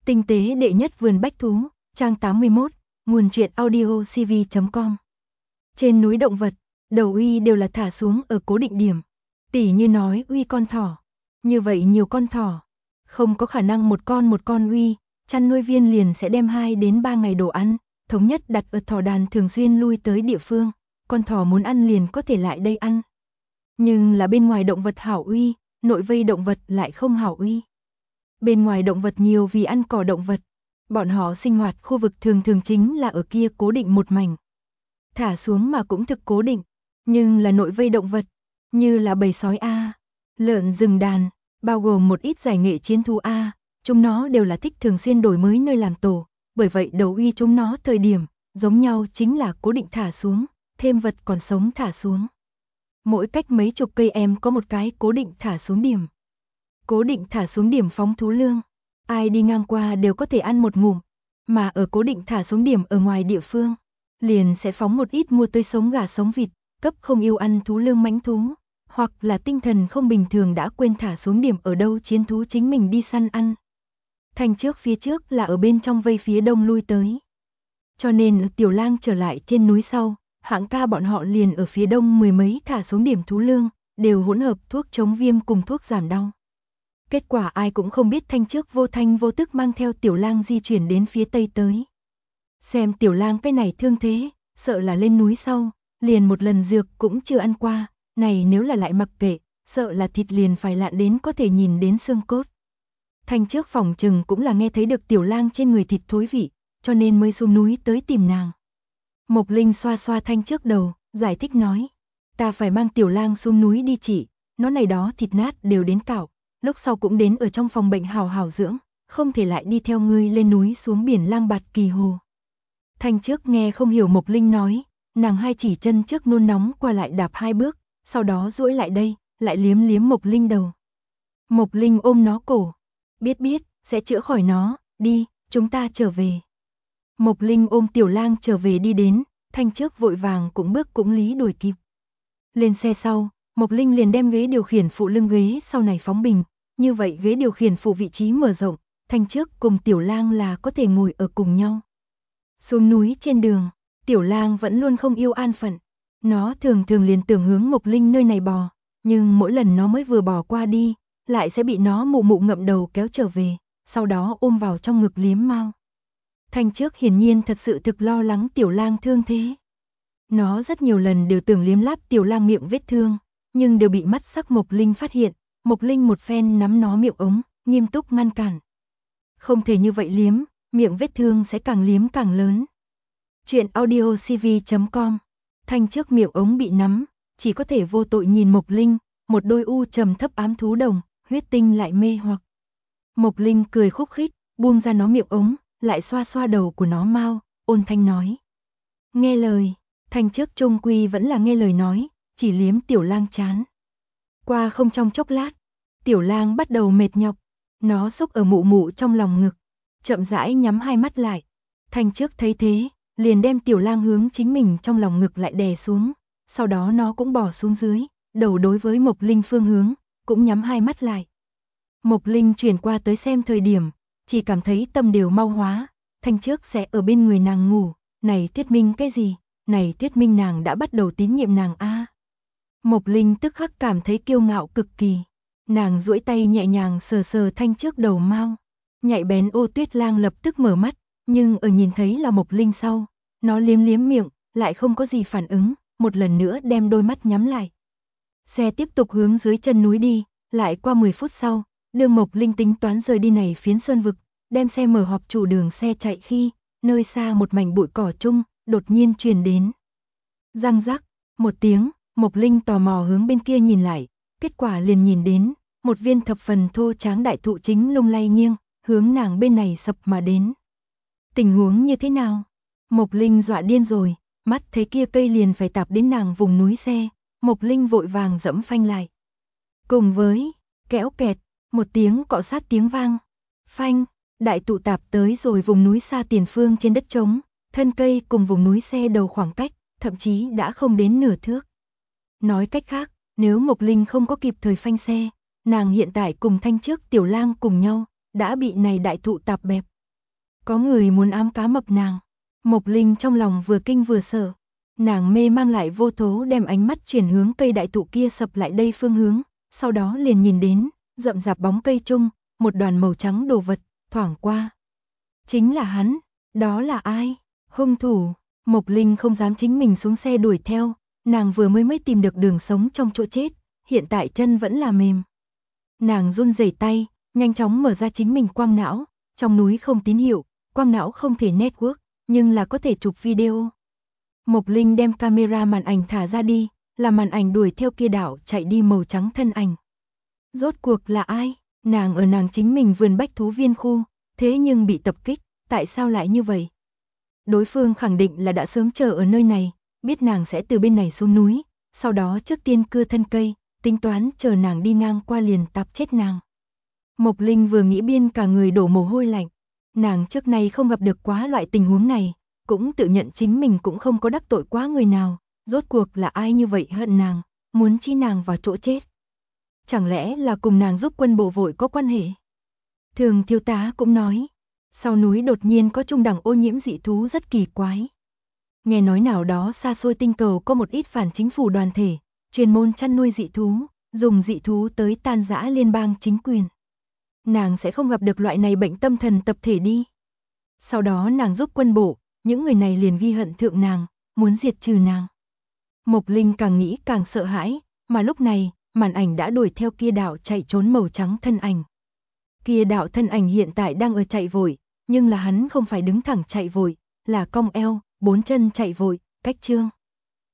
Tinh tế đệ nhất vườn bách thú, trang 81, nguồn truyện audio cv.com. Trên núi động vật, đầu uy đều là thả xuống ở cố định điểm. Tỉ như nói uy con thỏ. Như vậy nhiều con thỏ, không có khả năng một con uy, chăn nuôi viên liền sẽ đem 2 đến 3 ngày đồ ăn, thống nhất đặt ở thỏ đàn thường xuyên lui tới địa phương, con thỏ muốn ăn liền có thể lại đây ăn. Nhưng là bên ngoài động vật hảo uy, nội vây động vật lại không hảo uy. Bên ngoài động vật nhiều vì ăn cỏ động vật, bọn họ sinh hoạt khu vực thường thường chính là ở kia cố định một mảnh. Thả xuống mà cũng thực cố định, nhưng là nội vây động vật, như là bầy sói A, lợn rừng đàn, bao gồm một ít giải nghệ chiến thú A, chúng nó đều là thích thường xuyên đổi mới nơi làm tổ, bởi vậy đầu uy chúng nó thời điểm, giống nhau chính là cố định thả xuống, thêm vật còn sống thả xuống. Mỗi cách mấy chục cây em có một cái cố định thả xuống điểm. Cố định thả xuống điểm phóng thú lương, ai đi ngang qua đều có thể ăn một ngụm, mà ở cố định thả xuống điểm ở ngoài địa phương, liền sẽ phóng một ít mua tươi sống gà sống vịt, cấp không yêu ăn thú lương mãnh thú, hoặc là tinh thần không bình thường đã quên thả xuống điểm ở đâu chiến thú chính mình đi săn ăn. Thành trước phía trước là ở bên trong vây phía đông lui tới. Cho nên Tiểu Lang trở lại trên núi sau, hạng ca bọn họ liền ở phía đông mười mấy thả xuống điểm thú lương, đều hỗn hợp thuốc chống viêm cùng thuốc giảm đau. Kết quả ai cũng không biết Thanh trước vô thanh vô tức mang theo Tiểu Lang di chuyển đến phía tây tới. Xem Tiểu Lang cái này thương thế, sợ là lên núi sau, liền một lần dược cũng chưa ăn qua, này nếu là lại mặc kệ, sợ là thịt liền phải lạn đến có thể nhìn đến xương cốt. Thanh trước phòng trừng cũng là nghe thấy được Tiểu Lang trên người thịt thối vị, cho nên mới xuống núi tới tìm nàng. Mộc Linh xoa xoa Thanh trước đầu, giải thích nói, ta phải mang Tiểu Lang xuống núi đi chỉ, nó này đó thịt nát đều đến cạo, lúc sau cũng đến ở trong phòng bệnh hào hào dưỡng, không thể lại đi theo ngươi lên núi xuống biển lang bạt kỳ hồ. Thanh trước nghe không hiểu Mộc Linh nói, nàng hai chỉ chân trước nôn nóng qua lại đạp 2 bước, sau đó duỗi lại đây, lại liếm liếm Mộc Linh đầu. Mộc Linh ôm nó cổ, biết, sẽ chữa khỏi nó, đi, chúng ta trở về. Mộc Linh ôm Tiểu Lang trở về đi đến, Thanh trước vội vàng cũng bước cũng lý đuổi kịp. Lên xe sau, Mộc Linh liền đem ghế điều khiển phụ lưng ghế sau này phóng bình, như vậy ghế điều khiển phụ vị trí mở rộng, Thanh trước cùng Tiểu Lang là có thể ngồi ở cùng nhau. Xuống núi trên đường, Tiểu Lang vẫn luôn không yêu an phận, nó thường thường liền tưởng hướng Mộc Linh nơi này bò, nhưng mỗi lần nó mới vừa bò qua đi, lại sẽ bị nó mụ mụ ngậm đầu kéo trở về, sau đó ôm vào trong ngực liếm mao. Thanh trước hiển nhiên thật sự thực lo lắng Tiểu Lang thương thế. Nó rất nhiều lần đều tưởng liếm láp Tiểu Lang miệng vết thương, nhưng đều bị mắt sắc Mộc Linh phát hiện, Mộc Linh một phen nắm nó miệng ống, nghiêm túc ngăn cản. Không thể như vậy liếm, miệng vết thương sẽ càng liếm càng lớn. Chuyện audio cv.com. Thanh trước miệng ống bị nắm, chỉ có thể vô tội nhìn Mộc Linh, một đôi u trầm thấp ám thú đồng, huyết tinh lại mê hoặc. Mộc Linh cười khúc khích, buông ra nó miệng ống, lại xoa xoa đầu của nó mau, ôn thanh nói. Nghe lời, Thanh trước trung quy vẫn là nghe lời nói, chỉ liếm Tiểu Lang chán. Qua không trong chốc lát, Tiểu Lang bắt đầu mệt nhọc, nó xúc ở mụ mụ trong lòng ngực, chậm rãi nhắm hai mắt lại. Thanh trước thấy thế, liền đem Tiểu Lang hướng chính mình trong lòng ngực lại đè xuống, sau đó nó cũng bò xuống dưới, đầu đối với Mộc Linh phương hướng, cũng nhắm hai mắt lại. Mộc Linh chuyển qua tới xem thời điểm, chỉ cảm thấy tâm đều mau hóa, Thanh trước sẽ ở bên người nàng ngủ, này thuyết minh cái gì, này thuyết minh nàng đã bắt đầu tín nhiệm nàng a. Mộc Linh tức khắc cảm thấy kiêu ngạo cực kỳ, nàng duỗi tay nhẹ nhàng sờ sờ Thanh trước đầu mau, nhạy bén Ô Tuyết Lang lập tức mở mắt, nhưng ở nhìn thấy là Mộc Linh sau, nó liếm liếm miệng, lại không có gì phản ứng, một lần nữa đem đôi mắt nhắm lại. Xe tiếp tục hướng dưới chân núi đi, lại qua 10 phút sau, đương Mộc Linh tính toán rời đi này phiến sơn vực, đem xe mở họp chủ đường xe chạy khi, nơi xa một mảnh bụi cỏ chung, đột nhiên truyền đến. Răng rắc, một tiếng, Mộc Linh tò mò hướng bên kia nhìn lại, kết quả liền nhìn đến, một viên thập phần thô tráng đại thụ chính lung lay nghiêng, hướng nàng bên này sập mà đến. Tình huống như thế nào? Mộc Linh dọa điên rồi, mắt thấy kia cây liền phải tạp đến nàng vùng núi xe, Mộc Linh vội vàng dẫm phanh lại. Cùng với, kéo kẹt, một tiếng cọ sát tiếng vang. Phanh, đại thụ tạp tới rồi vùng núi xa tiền phương trên đất trống, thân cây cùng vùng núi xe đầu khoảng cách, thậm chí đã không đến nửa thước. Nói cách khác, nếu Mộc Linh không có kịp thời phanh xe, nàng hiện tại cùng Thanh trước Tiểu Lang cùng nhau, đã bị này đại thụ tạp bẹp, Có người muốn ám cá mập nàng. Mộc Linh trong lòng vừa kinh vừa sợ. Nàng mê mang lại vô thố đem ánh mắt chuyển hướng cây đại thụ kia sập lại đây phương hướng, sau đó liền nhìn đến, rậm rạp bóng cây chung, một đoàn màu trắng đồ vật, thoảng qua. Chính là hắn, đó là ai? Hung thủ. Mộc Linh không dám chính mình xuống xe đuổi theo, nàng vừa mới tìm được đường sống trong chỗ chết, hiện tại chân vẫn là mềm. Nàng run rẩy tay, nhanh chóng mở ra chính mình quang não, trong núi không tín hiệu, quang não không thể network, nhưng là có thể chụp video. Mộc Linh đem camera màn ảnh thả ra đi, là màn ảnh đuổi theo kia đảo chạy đi màu trắng thân ảnh. Rốt cuộc là ai? Nàng ở nàng chính mình vườn bách thú viên khu, thế nhưng bị tập kích, tại sao lại như vậy? Đối phương khẳng định là đã sớm chờ ở nơi này, biết nàng sẽ từ bên này xuống núi, sau đó trước tiên cưa thân cây, tính toán chờ nàng đi ngang qua liền tạp chết nàng. Mộc Linh vừa nghĩ biên cả người đổ mồ hôi lạnh, nàng trước nay không gặp được quá loại tình huống này, cũng tự nhận chính mình cũng không có đắc tội quá người nào, rốt cuộc là ai như vậy hận nàng, muốn chi nàng vào chỗ chết. Chẳng lẽ là cùng nàng giúp quân bộ vội có quan hệ? Thường thiếu tá cũng nói, sau núi đột nhiên có trung đẳng ô nhiễm dị thú rất kỳ quái. Nghe nói nào đó xa xôi tinh cầu có một ít phản chính phủ đoàn thể, chuyên môn chăn nuôi dị thú, dùng dị thú tới tan rã liên bang chính quyền. Nàng sẽ không gặp được loại này bệnh tâm thần tập thể đi. Sau đó nàng giúp quân bộ, những người này liền ghi hận thượng nàng, muốn diệt trừ nàng. Mộc Linh càng nghĩ càng sợ hãi, mà lúc này, màn ảnh đã đuổi theo kia đạo chạy trốn màu trắng thân ảnh. Kia đạo thân ảnh hiện tại đang ở chạy vội, nhưng là hắn không phải đứng thẳng chạy vội, là cong eo, bốn chân chạy vội, cách chương.